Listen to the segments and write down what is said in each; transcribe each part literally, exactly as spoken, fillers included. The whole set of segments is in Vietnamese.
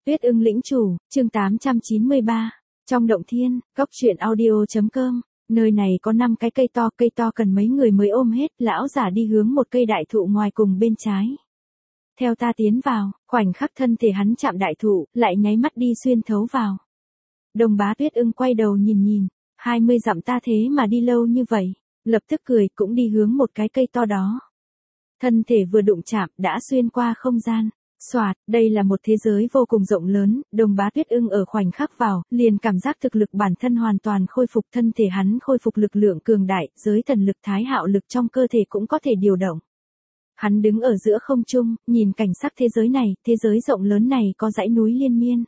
Tuyết ưng lĩnh chủ, chương tám trăm chín mươi ba. Trong động thiên, góc truyện audio.com, nơi này có năm cái cây to, cây to cần mấy người mới ôm hết, lão giả đi hướng một cây đại thụ ngoài cùng bên trái. Theo ta tiến vào, khoảnh khắc thân thể hắn chạm đại thụ, lại nháy mắt đi xuyên thấu vào. Đồng bá Tuyết ưng quay đầu nhìn nhìn, hai mươi dặm ta thế mà đi lâu như vậy, lập tức cười cũng đi hướng một cái cây to đó. Thân thể vừa đụng chạm đã xuyên qua không gian. Soạt, đây là một thế giới vô cùng rộng lớn, đồng bá Tuyết ưng ở khoảnh khắc vào, liền cảm giác thực lực bản thân hoàn toàn khôi phục, thân thể hắn khôi phục lực lượng cường đại, giới thần lực thái hạo lực trong cơ thể cũng có thể điều động. Hắn đứng ở giữa không trung, nhìn cảnh sắc thế giới này, thế giới rộng lớn này có dãy núi liên miên.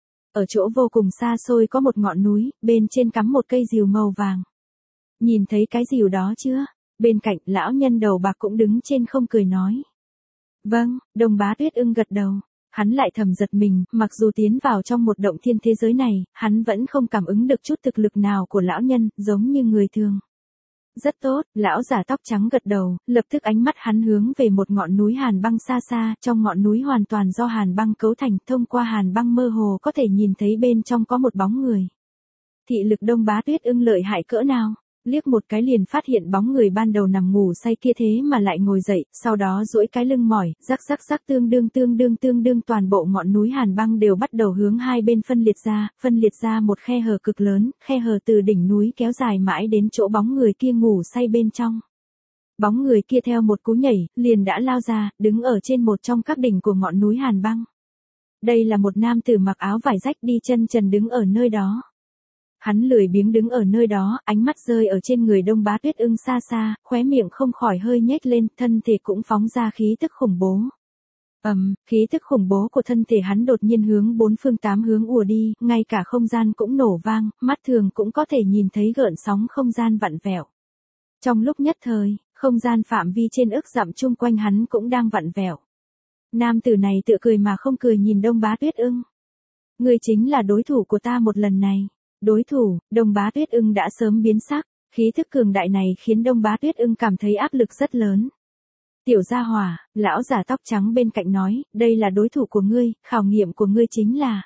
Ở chỗ vô cùng xa xôi có một ngọn núi, bên trên cắm một cây rìu màu vàng. Nhìn thấy cái rìu đó chưa? Bên cạnh, lão nhân đầu bạc cũng đứng trên không cười nói. Vâng, đồng bá Tuyết ưng gật đầu. Hắn lại thầm giật mình, mặc dù tiến vào trong một động thiên thế giới này, hắn vẫn không cảm ứng được chút thực lực nào của lão nhân, giống như người thường. Rất tốt, lão giả tóc trắng gật đầu, lập tức ánh mắt hắn hướng về một ngọn núi hàn băng xa xa, trong ngọn núi hoàn toàn do hàn băng cấu thành, thông qua hàn băng mơ hồ có thể nhìn thấy bên trong có một bóng người. Thị lực đông bá Tuyết ưng lợi hại cỡ nào? Liếc một cái liền phát hiện bóng người ban đầu nằm ngủ say kia thế mà lại ngồi dậy, sau đó duỗi cái lưng mỏi, rắc rắc rắc tương đương tương đương tương đương toàn bộ ngọn núi hàn băng đều bắt đầu hướng hai bên phân liệt ra, phân liệt ra một khe hở cực lớn, khe hở từ đỉnh núi kéo dài mãi đến chỗ bóng người kia ngủ say bên trong. Bóng người kia theo một cú nhảy, liền đã lao ra, đứng ở trên một trong các đỉnh của ngọn núi hàn băng. Đây là một nam tử mặc áo vải rách đi chân trần đứng ở nơi đó. Hắn lười biếng đứng ở nơi đó, ánh mắt rơi ở trên người đông bá Tuyết ưng xa xa, khóe miệng không khỏi hơi nhếch lên, thân thể cũng phóng ra khí tức khủng bố. Ầm, um, khí tức khủng bố của thân thể hắn đột nhiên hướng bốn phương tám hướng ùa đi, ngay cả không gian cũng nổ vang, mắt thường cũng có thể nhìn thấy gợn sóng không gian vặn vẹo. Trong lúc nhất thời, không gian phạm vi trên ức dặm chung quanh hắn cũng đang vặn vẹo. Nam tử này tựa cười mà không cười nhìn đông bá Tuyết ưng. Ngươi chính là đối thủ của ta một lần này. Đối thủ, đông bá Tuyết ưng đã sớm biến sắc, khí thức cường đại này khiến đông bá Tuyết ưng cảm thấy áp lực rất lớn. Tiểu gia hỏa, lão giả tóc trắng bên cạnh nói, đây là đối thủ của ngươi, khảo nghiệm của ngươi chính là.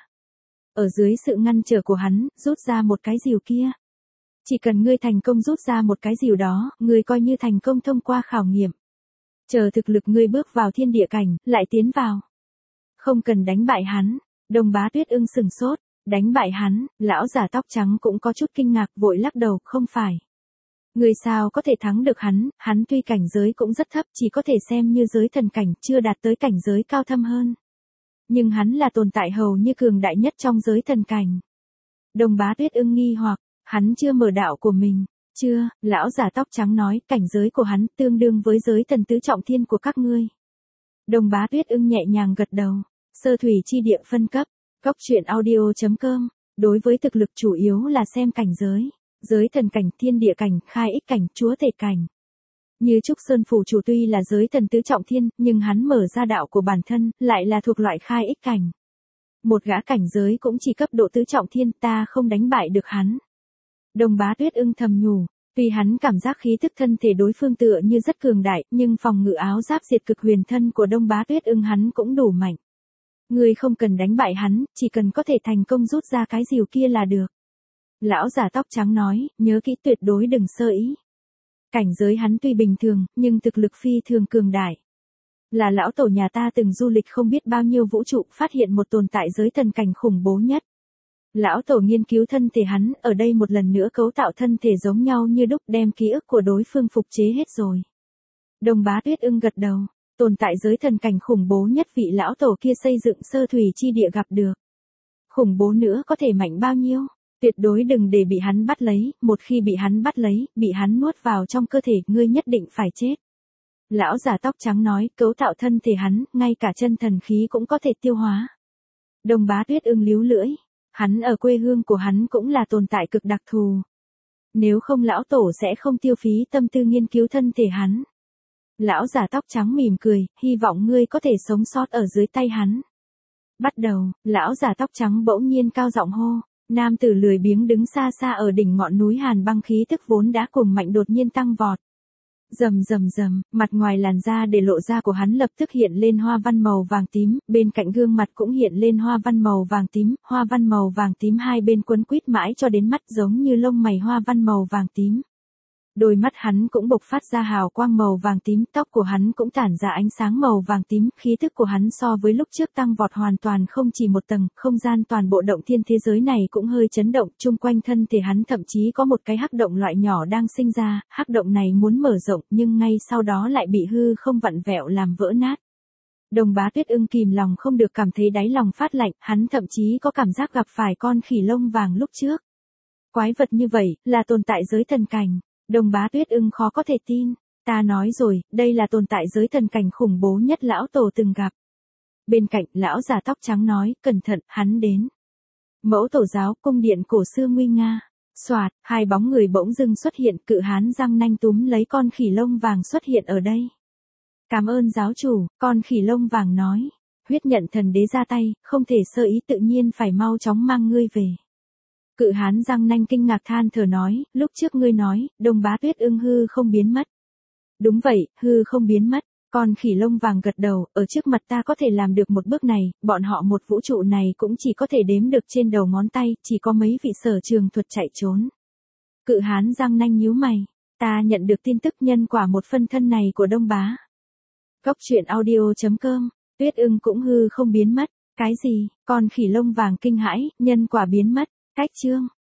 Ở dưới sự ngăn trở của hắn, rút ra một cái rìu kia. Chỉ cần ngươi thành công rút ra một cái rìu đó, ngươi coi như thành công thông qua khảo nghiệm. Chờ thực lực ngươi bước vào thiên địa cảnh, lại tiến vào. Không cần đánh bại hắn, đông bá Tuyết ưng sừng sốt. Đánh bại hắn, lão giả tóc trắng cũng có chút kinh ngạc vội lắc đầu, không phải. Người sao có thể thắng được hắn, hắn tuy cảnh giới cũng rất thấp chỉ có thể xem như giới thần cảnh chưa đạt tới cảnh giới cao thâm hơn. Nhưng hắn là tồn tại hầu như cường đại nhất trong giới thần cảnh. Đồng bá Tuyết ưng nghi hoặc, hắn chưa mở đạo của mình, chưa, lão giả tóc trắng nói cảnh giới của hắn tương đương với giới thần tứ trọng thiên của các ngươi. Đồng bá Tuyết ưng nhẹ nhàng gật đầu, sơ thủy chi địa phân cấp. Góc truyện audio.com, đối với thực lực chủ yếu là xem cảnh giới, giới thần cảnh, thiên địa cảnh, khai ích cảnh, chúa tể cảnh. Như Trúc Sơn Phủ chủ tuy là giới thần tứ trọng thiên, nhưng hắn mở ra đạo của bản thân, lại là thuộc loại khai ích cảnh. Một gã cảnh giới cũng chỉ cấp độ tứ trọng thiên, ta không đánh bại được hắn. Đồng bá Tuyết ưng thầm nhủ, tuy hắn cảm giác khí tức thân thể đối phương tựa như rất cường đại, nhưng phòng ngự áo giáp diệt cực huyền thân của đông bá Tuyết ưng hắn cũng đủ mạnh. Ngươi không cần đánh bại hắn, chỉ cần có thể thành công rút ra cái rìu kia là được. Lão giả tóc trắng nói, nhớ kỹ tuyệt đối đừng sơ ý. Cảnh giới hắn tuy bình thường, nhưng thực lực phi thường cường đại. Là lão tổ nhà ta từng du lịch không biết bao nhiêu vũ trụ, phát hiện một tồn tại giới thần cảnh khủng bố nhất. Lão tổ nghiên cứu thân thể hắn, ở đây một lần nữa cấu tạo thân thể giống nhau như đúc, đem ký ức của đối phương phục chế hết rồi. Đồng bá Tuyết ưng gật đầu. Tồn tại giới thần cảnh khủng bố nhất vị lão tổ kia xây dựng sơ thủy chi địa gặp được. Khủng bố nữa có thể mạnh bao nhiêu? Tuyệt đối đừng để bị hắn bắt lấy, một khi bị hắn bắt lấy, bị hắn nuốt vào trong cơ thể, ngươi nhất định phải chết. Lão giả tóc trắng nói, cấu tạo thân thể hắn, ngay cả chân thần khí cũng có thể tiêu hóa. Đồng bá Tuyết ưng líu lưỡi, hắn ở quê hương của hắn cũng là tồn tại cực đặc thù. Nếu không lão tổ sẽ không tiêu phí tâm tư nghiên cứu thân thể hắn. Lão giả tóc trắng mỉm cười, hy vọng ngươi có thể sống sót ở dưới tay hắn. Bắt đầu, lão giả tóc trắng bỗng nhiên cao giọng hô, nam tử lười biếng đứng xa xa ở đỉnh ngọn núi hàn băng khí tức vốn đã cùng mạnh đột nhiên tăng vọt. Rầm rầm rầm, mặt ngoài làn da để lộ ra của hắn lập tức hiện lên hoa văn màu vàng tím, bên cạnh gương mặt cũng hiện lên hoa văn màu vàng tím, hoa văn màu vàng tím hai bên quấn quýt mãi cho đến mắt giống như lông mày hoa văn màu vàng tím. Đôi mắt hắn cũng bộc phát ra hào quang màu vàng tím, tóc của hắn cũng tản ra ánh sáng màu vàng tím, khí thức của hắn so với lúc trước tăng vọt hoàn toàn không chỉ một tầng, không gian toàn bộ động thiên thế giới này cũng hơi chấn động, chung quanh thân thể hắn thậm chí có một cái hắc động loại nhỏ đang sinh ra, hắc động này muốn mở rộng nhưng ngay sau đó lại bị hư không vặn vẹo làm vỡ nát. Đồng Bá Tuyết Ưng kìm lòng không được cảm thấy đáy lòng phát lạnh, hắn thậm chí có cảm giác gặp phải con khỉ lông vàng lúc trước. Quái vật như vậy, là tồn tại giới thần cảnh. Đồng Bá Tuyết Ưng khó có thể tin, ta nói rồi, đây là tồn tại giới thần cảnh khủng bố nhất lão tổ từng gặp. Bên cạnh, lão già tóc trắng nói, cẩn thận, hắn đến. Mẫu tổ giáo, cung điện cổ xưa nguy nga. Soạt, hai bóng người bỗng dưng xuất hiện, cự hán răng nanh túm lấy con khỉ lông vàng xuất hiện ở đây. Cảm ơn giáo chủ, con khỉ lông vàng nói. Huyết nhận thần đế ra tay, không thể sơ ý tự nhiên phải mau chóng mang ngươi về. Cự hán răng nanh kinh ngạc than thở nói, lúc trước ngươi nói, Đồng Bá Tuyết Ưng hư không biến mất. Đúng vậy, hư không biến mất, con khỉ lông vàng gật đầu, ở trước mặt ta có thể làm được một bước này, bọn họ một vũ trụ này cũng chỉ có thể đếm được trên đầu ngón tay, chỉ có mấy vị sở trường thuật chạy trốn. Cự hán răng nanh nhíu mày, ta nhận được tin tức nhân quả một phân thân này của Đông Bá. Góc truyện audio chấm com, Tuyết Ưng cũng hư không biến mất, cái gì, con khỉ lông vàng kinh hãi, nhân quả biến mất. Cách chương